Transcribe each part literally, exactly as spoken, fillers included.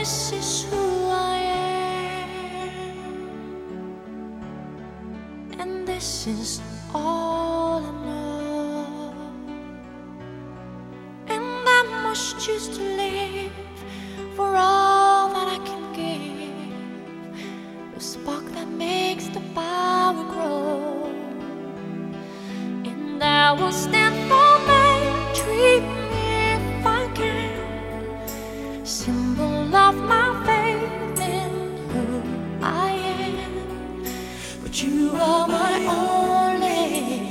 this is who I am, and this is all I know. And I must choose to live for all that I can give, the spark that makes the power grow. And I will stand for my dream if I can, symbol of my faith in who I am. But you are my only,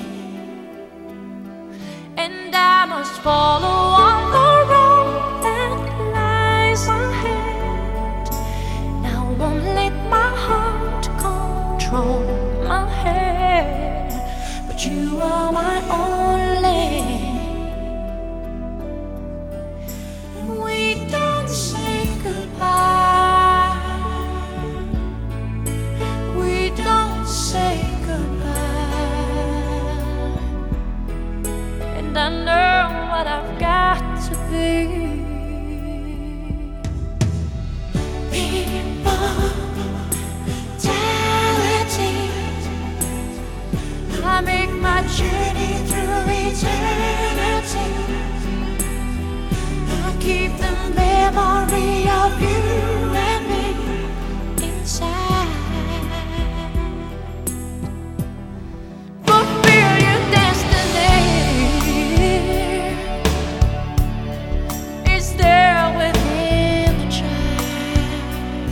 and I must follow on the road that lies ahead. And I won't let my heart control my head. But you are my only. We don't say goodbye. We don't say goodbye. And I know what I've got to be. I make my journey through eternity. I keep the memory of you and me inside. Fulfill your destiny is there within the child.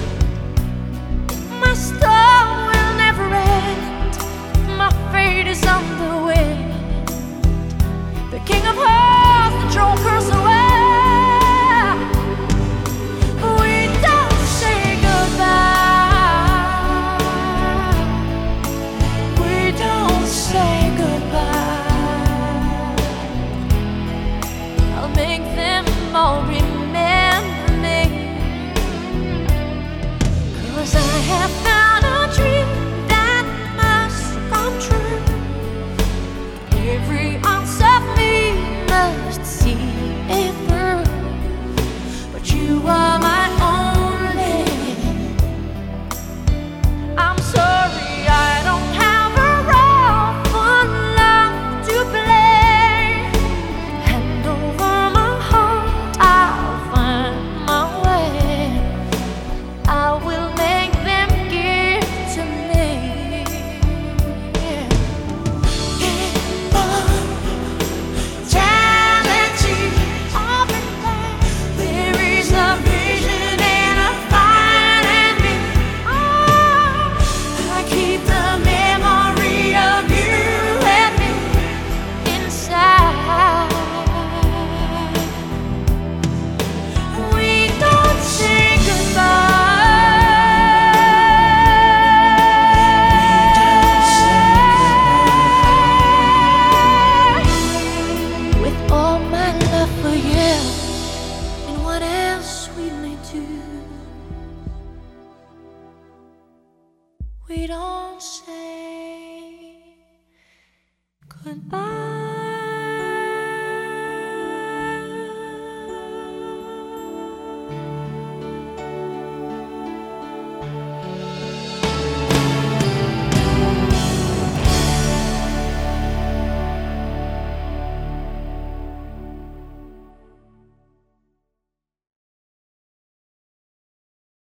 My story will never end. My fate is on the wind. The king of hearts, the joker's away. We don't say goodbye. We don't say goodbye. I'll make them all remember me, 'cause I have found a dream that must come true. Every ounce of me must see it through. But you are my only. I'm sorry I don't have a role for love to play. Hand over my heart, I'll find my way. I will make them give to me. We don't say goodbye.